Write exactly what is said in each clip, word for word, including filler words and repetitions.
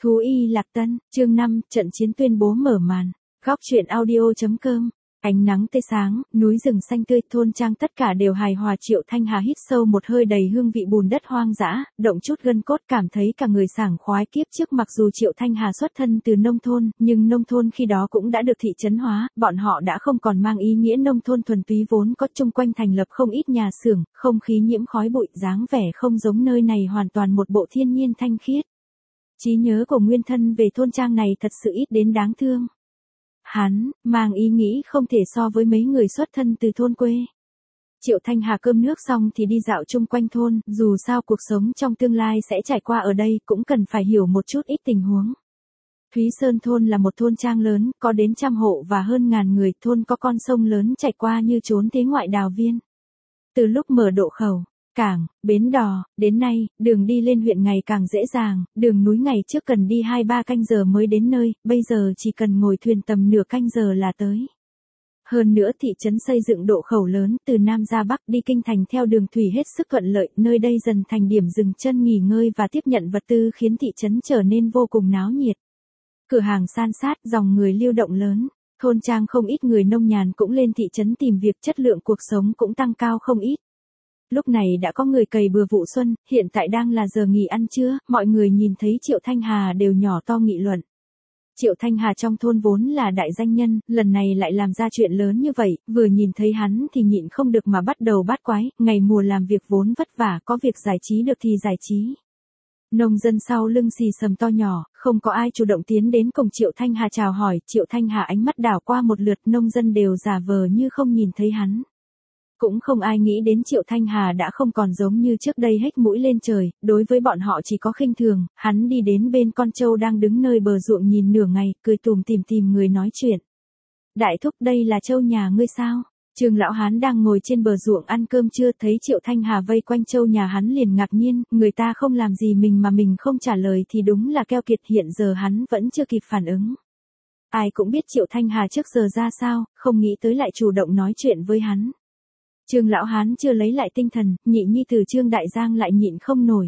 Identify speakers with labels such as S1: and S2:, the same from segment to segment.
S1: Thú y Lạc Tân, chương năm, trận chiến tuyên bố mở màn. Góc truyện audio.com. Ánh nắng tươi sáng, núi rừng xanh tươi, thôn trang tất cả đều hài hòa. Triệu Thanh Hà hít sâu một hơi đầy hương vị bùn đất hoang dã, động chút gân cốt, cảm thấy cả người sảng khoái. Kiếp trước mặc dù Triệu Thanh Hà xuất thân từ nông thôn, nhưng nông thôn khi đó cũng đã được thị trấn hóa, bọn họ đã không còn mang ý nghĩa nông thôn thuần túy, vốn có chung quanh thành lập không ít nhà xưởng, không khí nhiễm khói bụi, dáng vẻ không giống nơi này, hoàn toàn một bộ thiên nhiên thanh khiết. Trí nhớ của nguyên thân về thôn trang này thật sự ít đến đáng thương. Hắn, mang ý nghĩ không thể so với mấy người xuất thân từ thôn quê. Triệu Thanh Hà cơm nước xong thì đi dạo chung quanh thôn, dù sao cuộc sống trong tương lai sẽ trải qua ở đây, cũng cần phải hiểu một chút ít tình huống. Thúy Sơn thôn là một thôn trang lớn, có đến trăm hộ và hơn ngàn người, thôn có con sông lớn chảy qua như trốn thế ngoại đào viên. Từ lúc mở độ khẩu, cảng, bến đò, đến nay, đường đi lên huyện ngày càng dễ dàng, đường núi ngày trước cần đi hai ba canh giờ mới đến nơi, bây giờ chỉ cần ngồi thuyền tầm nửa canh giờ là tới. Hơn nữa thị trấn xây dựng độ khẩu lớn, từ Nam ra Bắc đi kinh thành theo đường thủy hết sức thuận lợi, nơi đây dần thành điểm dừng chân nghỉ ngơi và tiếp nhận vật tư, khiến thị trấn trở nên vô cùng náo nhiệt. Cửa hàng san sát, dòng người lưu động lớn. Thôn trang không ít người nông nhàn cũng lên thị trấn tìm việc, chất lượng cuộc sống cũng tăng cao không ít. Lúc này đã có người cày bừa vụ xuân, hiện tại đang là giờ nghỉ ăn trưa, mọi người nhìn thấy Triệu Thanh Hà đều nhỏ to nghị luận. Triệu Thanh Hà trong thôn vốn là đại danh nhân, lần này lại làm ra chuyện lớn như vậy, vừa nhìn thấy hắn thì nhịn không được mà bắt đầu bát quái, ngày mùa làm việc vốn vất vả, có việc giải trí được thì giải trí. Nông dân sau lưng xì xầm to nhỏ, không có ai chủ động tiến đến cùng Triệu Thanh Hà chào hỏi, Triệu Thanh Hà ánh mắt đảo qua một lượt, nông dân đều giả vờ như không nhìn thấy hắn. Cũng không ai nghĩ đến Triệu Thanh Hà đã không còn giống như trước đây hếch mũi lên trời, đối với bọn họ chỉ có khinh thường. Hắn đi đến bên con trâu đang đứng nơi bờ ruộng nhìn nửa ngày, cười tùm tìm tìm người nói chuyện. Đại thúc, đây là trâu nhà ngươi sao? Trương lão hán đang ngồi trên bờ ruộng ăn cơm trưa, thấy Triệu Thanh Hà vây quanh trâu nhà hắn liền ngạc nhiên, người ta không làm gì mình mà mình không trả lời thì đúng là keo kiệt, hiện giờ hắn vẫn chưa kịp phản ứng. Ai cũng biết Triệu Thanh Hà trước giờ ra sao, không nghĩ tới lại chủ động nói chuyện với hắn. Trương lão hán chưa lấy lại tinh thần, nhị nhi tử Trương Đại Giang lại nhịn không nổi.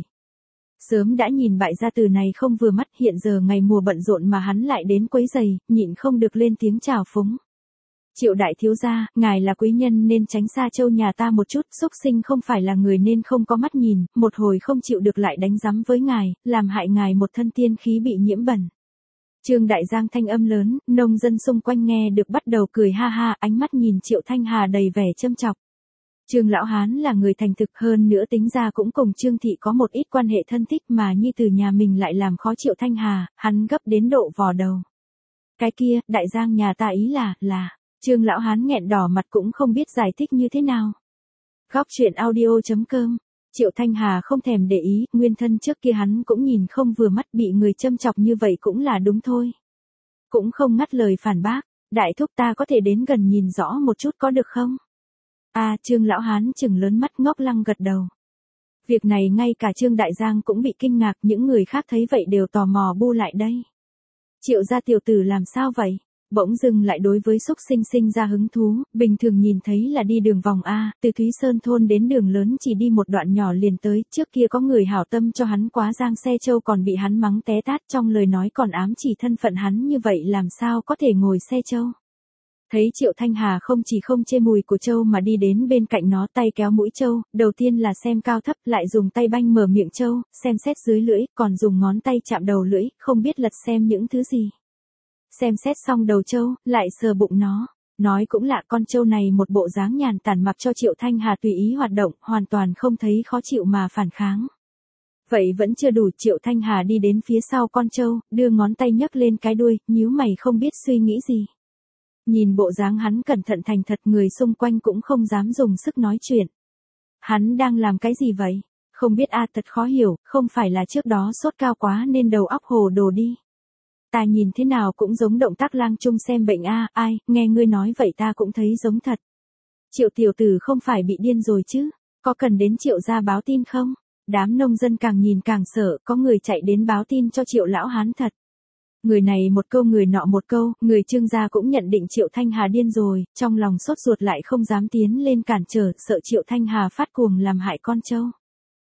S1: Sớm đã nhìn bại gia tử này không vừa mắt, hiện giờ ngày mùa bận rộn mà hắn lại đến quấy giày, nhịn không được lên tiếng chào phúng. Triệu đại thiếu gia, ngài là quý nhân nên tránh xa trâu nhà ta một chút, xúc sinh không phải là người nên không có mắt nhìn, một hồi không chịu được lại đánh giám với ngài, làm hại ngài một thân tiên khí bị nhiễm bẩn. Trương Đại Giang thanh âm lớn, nông dân xung quanh nghe được bắt đầu cười ha ha, ánh mắt nhìn Triệu Thanh Hà đầy vẻ châm chọc. Trương lão hán là người thành thực, hơn nữa tính ra cũng cùng Trương thị có một ít quan hệ thân thích, mà nhi tử nhà mình lại làm khó Triệu Thanh Hà, hắn gấp đến độ vò đầu. Cái kia, Đại Giang nhà ta ý là, là, Trương lão hán nghẹn đỏ mặt cũng không biết giải thích như thế nào. Góc truyện audio.com. Triệu Thanh Hà không thèm để ý, nguyên thân trước kia hắn cũng nhìn không vừa mắt, bị người châm chọc như vậy cũng là đúng thôi. Cũng không ngắt lời phản bác, đại thúc ta có thể đến gần nhìn rõ một chút có được không? À, Trương lão hán chừng lớn mắt ngốc lăng gật đầu. Việc này ngay cả Trương Đại Giang cũng bị kinh ngạc, những người khác thấy vậy đều tò mò bu lại đây. Triệu gia tiểu tử làm sao vậy? Bỗng dưng lại đối với xúc sinh sinh ra hứng thú, bình thường nhìn thấy là đi đường vòng A, từ Thúy Sơn thôn đến đường lớn chỉ đi một đoạn nhỏ liền tới, trước kia có người hảo tâm cho hắn quá giang xe trâu còn bị hắn mắng té tát, trong lời nói còn ám chỉ thân phận hắn, như vậy làm sao có thể ngồi xe trâu. Thấy Triệu Thanh Hà không chỉ không chê mùi của trâu mà đi đến bên cạnh nó, tay kéo mũi trâu, đầu tiên là xem cao thấp, lại dùng tay banh mở miệng trâu, xem xét dưới lưỡi, còn dùng ngón tay chạm đầu lưỡi, không biết lật xem những thứ gì. Xem xét xong đầu trâu, lại sờ bụng nó, nói cũng lạ, con trâu này một bộ dáng nhàn tản mặc cho Triệu Thanh Hà tùy ý hoạt động, hoàn toàn không thấy khó chịu mà phản kháng. Vậy vẫn chưa đủ, Triệu Thanh Hà đi đến phía sau con trâu, đưa ngón tay nhấc lên cái đuôi, nhíu mày không biết suy nghĩ gì. Nhìn bộ dáng hắn cẩn thận thành thật, người xung quanh cũng không dám dùng sức nói chuyện. Hắn đang làm cái gì vậy? Không biết a à, thật khó hiểu, không phải là trước đó sốt cao quá nên đầu óc hồ đồ đi. Ta nhìn thế nào cũng giống động tác lang trung xem bệnh a, à, ai, nghe ngươi nói vậy ta cũng thấy giống thật. Triệu tiểu tử không phải bị điên rồi chứ, có cần đến Triệu gia báo tin không? Đám nông dân càng nhìn càng sợ, có người chạy đến báo tin cho Triệu lão hán thật. Người này một câu người nọ một câu, người Trương gia cũng nhận định Triệu Thanh Hà điên rồi, trong lòng sốt ruột lại không dám tiến lên cản trở, sợ Triệu Thanh Hà phát cuồng làm hại con trâu.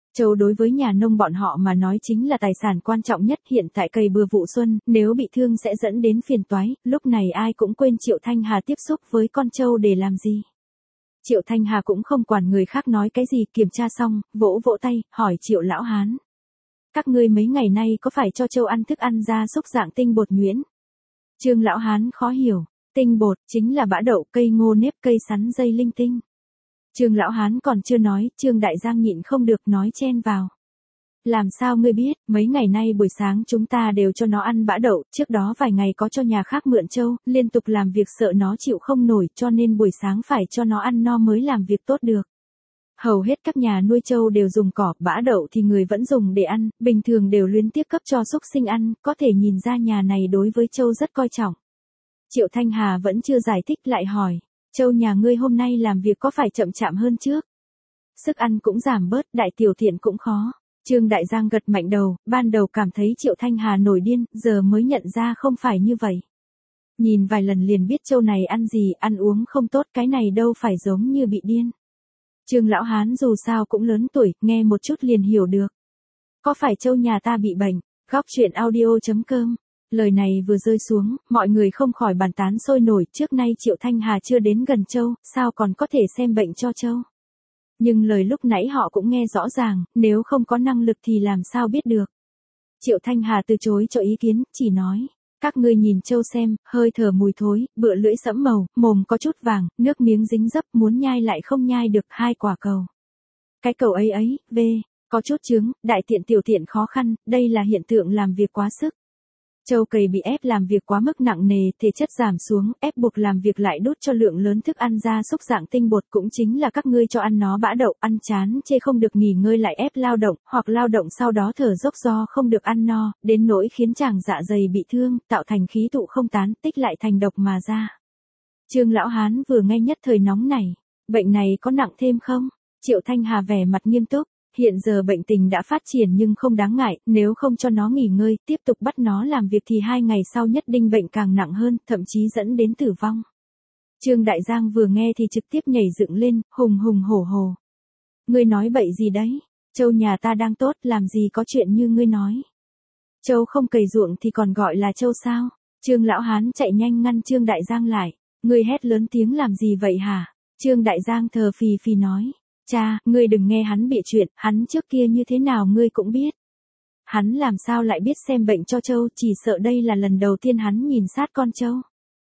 S1: Châu đối với nhà nông bọn họ mà nói chính là tài sản quan trọng nhất, hiện tại cày bừa vụ xuân, nếu bị thương sẽ dẫn đến phiền toái, lúc này ai cũng quên Triệu Thanh Hà tiếp xúc với con trâu để làm gì. Triệu Thanh Hà cũng không quản người khác nói cái gì, kiểm tra xong, vỗ vỗ tay, hỏi Triệu lão hán. Các ngươi mấy ngày nay có phải cho trâu ăn thức ăn gia súc dạng tinh bột nhuyễn? Trương lão hán khó hiểu, tinh bột chính là bã đậu, cây ngô nếp, cây sắn dây linh tinh. Trương lão hán còn chưa nói, Trương Đại Giang nhịn không được nói chen vào. Làm sao ngươi biết, mấy ngày nay buổi sáng chúng ta đều cho nó ăn bã đậu, trước đó vài ngày có cho nhà khác mượn trâu, liên tục làm việc sợ nó chịu không nổi, cho nên buổi sáng phải cho nó ăn no mới làm việc tốt được. Hầu hết các nhà nuôi trâu đều dùng cỏ, bã đậu thì người vẫn dùng để ăn, bình thường đều luyến tiếc cấp cho súc sinh ăn, có thể nhìn ra nhà này đối với trâu rất coi trọng. Triệu Thanh Hà vẫn chưa giải thích lại hỏi, trâu nhà ngươi hôm nay làm việc có phải chậm chạp hơn trước? Sức ăn cũng giảm bớt, đại tiểu tiện cũng khó. Trương Đại Giang gật mạnh đầu, ban đầu cảm thấy Triệu Thanh Hà nổi điên, giờ mới nhận ra không phải như vậy. Nhìn vài lần liền biết trâu này ăn gì, ăn uống không tốt, cái này đâu phải giống như bị điên. Trương lão hán dù sao cũng lớn tuổi, nghe một chút liền hiểu được. Có phải trâu nhà ta bị bệnh? Góc truyện audio chấm com. Lời này vừa rơi xuống, mọi người không khỏi bàn tán sôi nổi, trước nay Triệu Thanh Hà chưa đến gần trâu, sao còn có thể xem bệnh cho trâu. Nhưng lời lúc nãy họ cũng nghe rõ ràng, nếu không có năng lực thì làm sao biết được. Triệu Thanh Hà từ chối cho ý kiến, chỉ nói, các ngươi nhìn trâu xem, hơi thở mùi thối, bựa lưỡi sẫm màu, mồm có chút vàng, nước miếng dính dấp, muốn nhai lại không nhai được, hai quả cầu. Cái cầu ấy ấy, v, có chút chướng, đại tiện tiểu tiện khó khăn, đây là hiện tượng làm việc quá sức. Trâu cày bị ép làm việc quá mức nặng nề, thể chất giảm xuống, ép buộc làm việc lại đút cho lượng lớn thức ăn gia súc dạng tinh bột, cũng chính là các ngươi cho ăn nó bã đậu, ăn chán chê không được nghỉ ngơi lại ép lao động, hoặc lao động sau đó thở dốc do không được ăn no, đến nỗi khiến chàng dạ dày bị thương, tạo thành khí tụ không tán, tích lại thành độc mà ra. Trương lão hán vừa nghe nhất thời nóng này, bệnh này có nặng thêm không? Triệu Thanh Hà vẻ mặt nghiêm túc. Hiện giờ bệnh tình đã phát triển nhưng không đáng ngại, nếu không cho nó nghỉ ngơi, tiếp tục bắt nó làm việc thì hai ngày sau nhất định bệnh càng nặng hơn, thậm chí dẫn đến tử vong. Trương Đại Giang vừa nghe thì trực tiếp nhảy dựng lên, hùng hùng hổ hổ. Ngươi nói bậy gì đấy? Trâu nhà ta đang tốt, làm gì có chuyện như ngươi nói. Trâu không cày ruộng thì còn gọi là trâu sao? Trương lão hán chạy nhanh ngăn Trương Đại Giang lại. Ngươi hét lớn tiếng làm gì vậy hả? Trương Đại Giang thờ phì phì nói. Cha, ngươi đừng nghe hắn bịa chuyện, hắn trước kia như thế nào ngươi cũng biết. Hắn làm sao lại biết xem bệnh cho trâu, chỉ sợ đây là lần đầu tiên hắn nhìn sát con trâu.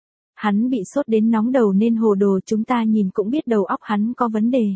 S1: Hắn bị sốt đến nóng đầu nên hồ đồ, chúng ta nhìn cũng biết đầu óc hắn có vấn đề.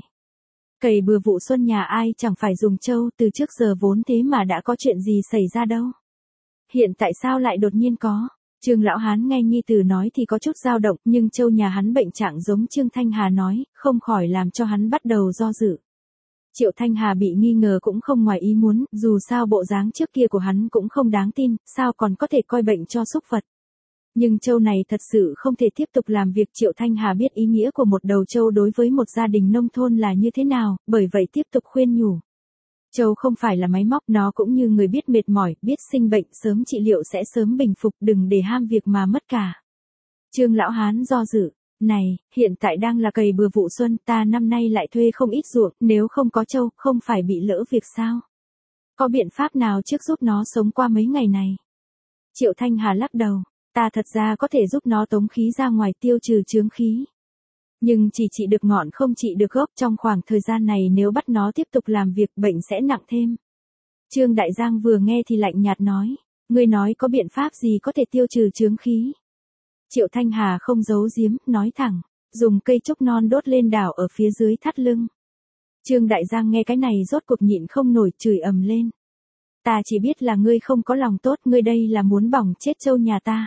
S1: Cày bừa vụ xuân nhà ai chẳng phải dùng trâu, từ trước giờ vốn thế mà đã có chuyện gì xảy ra đâu. Hiện tại sao lại đột nhiên có? Trương lão hán nghe nhi tử nói thì có chút dao động, nhưng trâu nhà hắn bệnh trạng giống Trương Thanh Hà nói, không khỏi làm cho hắn bắt đầu do dự. Triệu Thanh Hà bị nghi ngờ cũng không ngoài ý muốn, dù sao bộ dáng trước kia của hắn cũng không đáng tin, sao còn có thể coi bệnh cho súc vật. Nhưng trâu này thật sự không thể tiếp tục làm việc. Triệu Thanh Hà biết ý nghĩa của một đầu trâu đối với một gia đình nông thôn là như thế nào, bởi vậy tiếp tục khuyên nhủ. Trâu không phải là máy móc, nó cũng như người biết mệt mỏi, biết sinh bệnh, sớm trị liệu sẽ sớm bình phục, đừng để ham việc mà mất cả. Trương lão hán do dự, này, hiện tại đang là cày bừa vụ xuân, ta năm nay lại thuê không ít ruộng, nếu không có trâu, không phải bị lỡ việc sao? Có biện pháp nào trước giúp nó sống qua mấy ngày này? Triệu Thanh Hà lắc đầu, ta thật ra có thể giúp nó tống khí ra ngoài, tiêu trừ chướng khí. Nhưng chỉ trị được ngọn không trị được gốc, trong khoảng thời gian này nếu bắt nó tiếp tục làm việc bệnh sẽ nặng thêm. Trương Đại Giang vừa nghe thì lạnh nhạt nói, ngươi nói có biện pháp gì có thể tiêu trừ chướng khí. Triệu Thanh Hà không giấu giếm, nói thẳng, dùng cây trúc non đốt lên đảo ở phía dưới thắt lưng. Trương Đại Giang nghe cái này rốt cuộc nhịn không nổi, chửi ầm lên. Ta chỉ biết là ngươi không có lòng tốt, ngươi đây là muốn bỏng chết trâu nhà ta.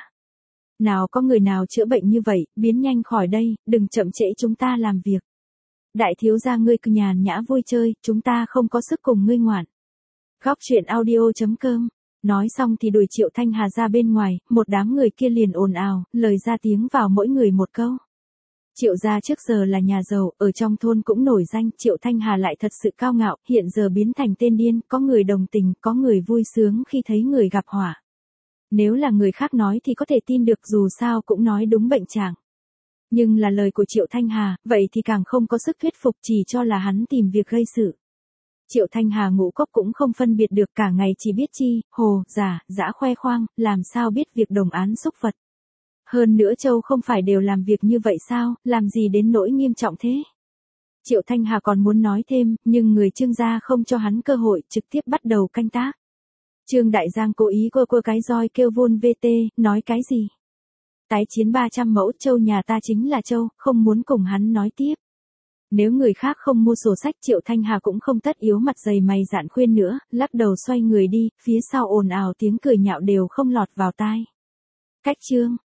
S1: Nào có người nào chữa bệnh như vậy, biến nhanh khỏi đây, đừng chậm trễ chúng ta làm việc. Đại thiếu gia ngươi cứ nhàn nhã vui chơi, chúng ta không có sức cùng ngươi ngoạn. Góc truyện audio chấm com. Nói xong thì đuổi Triệu Thanh Hà ra bên ngoài, một đám người kia liền ồn ào, lời ra tiếng vào mỗi người một câu. Triệu gia trước giờ là nhà giàu, ở trong thôn cũng nổi danh, Triệu Thanh Hà lại thật sự cao ngạo, hiện giờ biến thành tên điên, có người đồng tình, có người vui sướng khi thấy người gặp họa. Nếu là người khác nói thì có thể tin được, dù sao cũng nói đúng bệnh trạng. Nhưng là lời của Triệu Thanh Hà, vậy thì càng không có sức thuyết phục, chỉ cho là hắn tìm việc gây sự. Triệu Thanh Hà ngũ cốc cũng không phân biệt được, cả ngày chỉ biết chi, hồ, giả, dã khoe khoang, làm sao biết việc đồng án xúc vật. Hơn nữa Châu không phải đều làm việc như vậy sao, làm gì đến nỗi nghiêm trọng thế. Triệu Thanh Hà còn muốn nói thêm, nhưng người Trương gia không cho hắn cơ hội, trực tiếp bắt đầu canh tác. Trương Đại Giang cố ý quơ quơ cái roi kêu vôn vê tê, nói cái gì? Tái chiến ba trăm mẫu, Châu nhà ta chính là Châu, không muốn cùng hắn nói tiếp. Nếu người khác không mua sổ sách, Triệu Thanh Hà cũng không tất yếu mặt dày mày dạn khuyên nữa, lắc đầu xoay người đi, phía sau ồn ào tiếng cười nhạo đều không lọt vào tai. Cách chương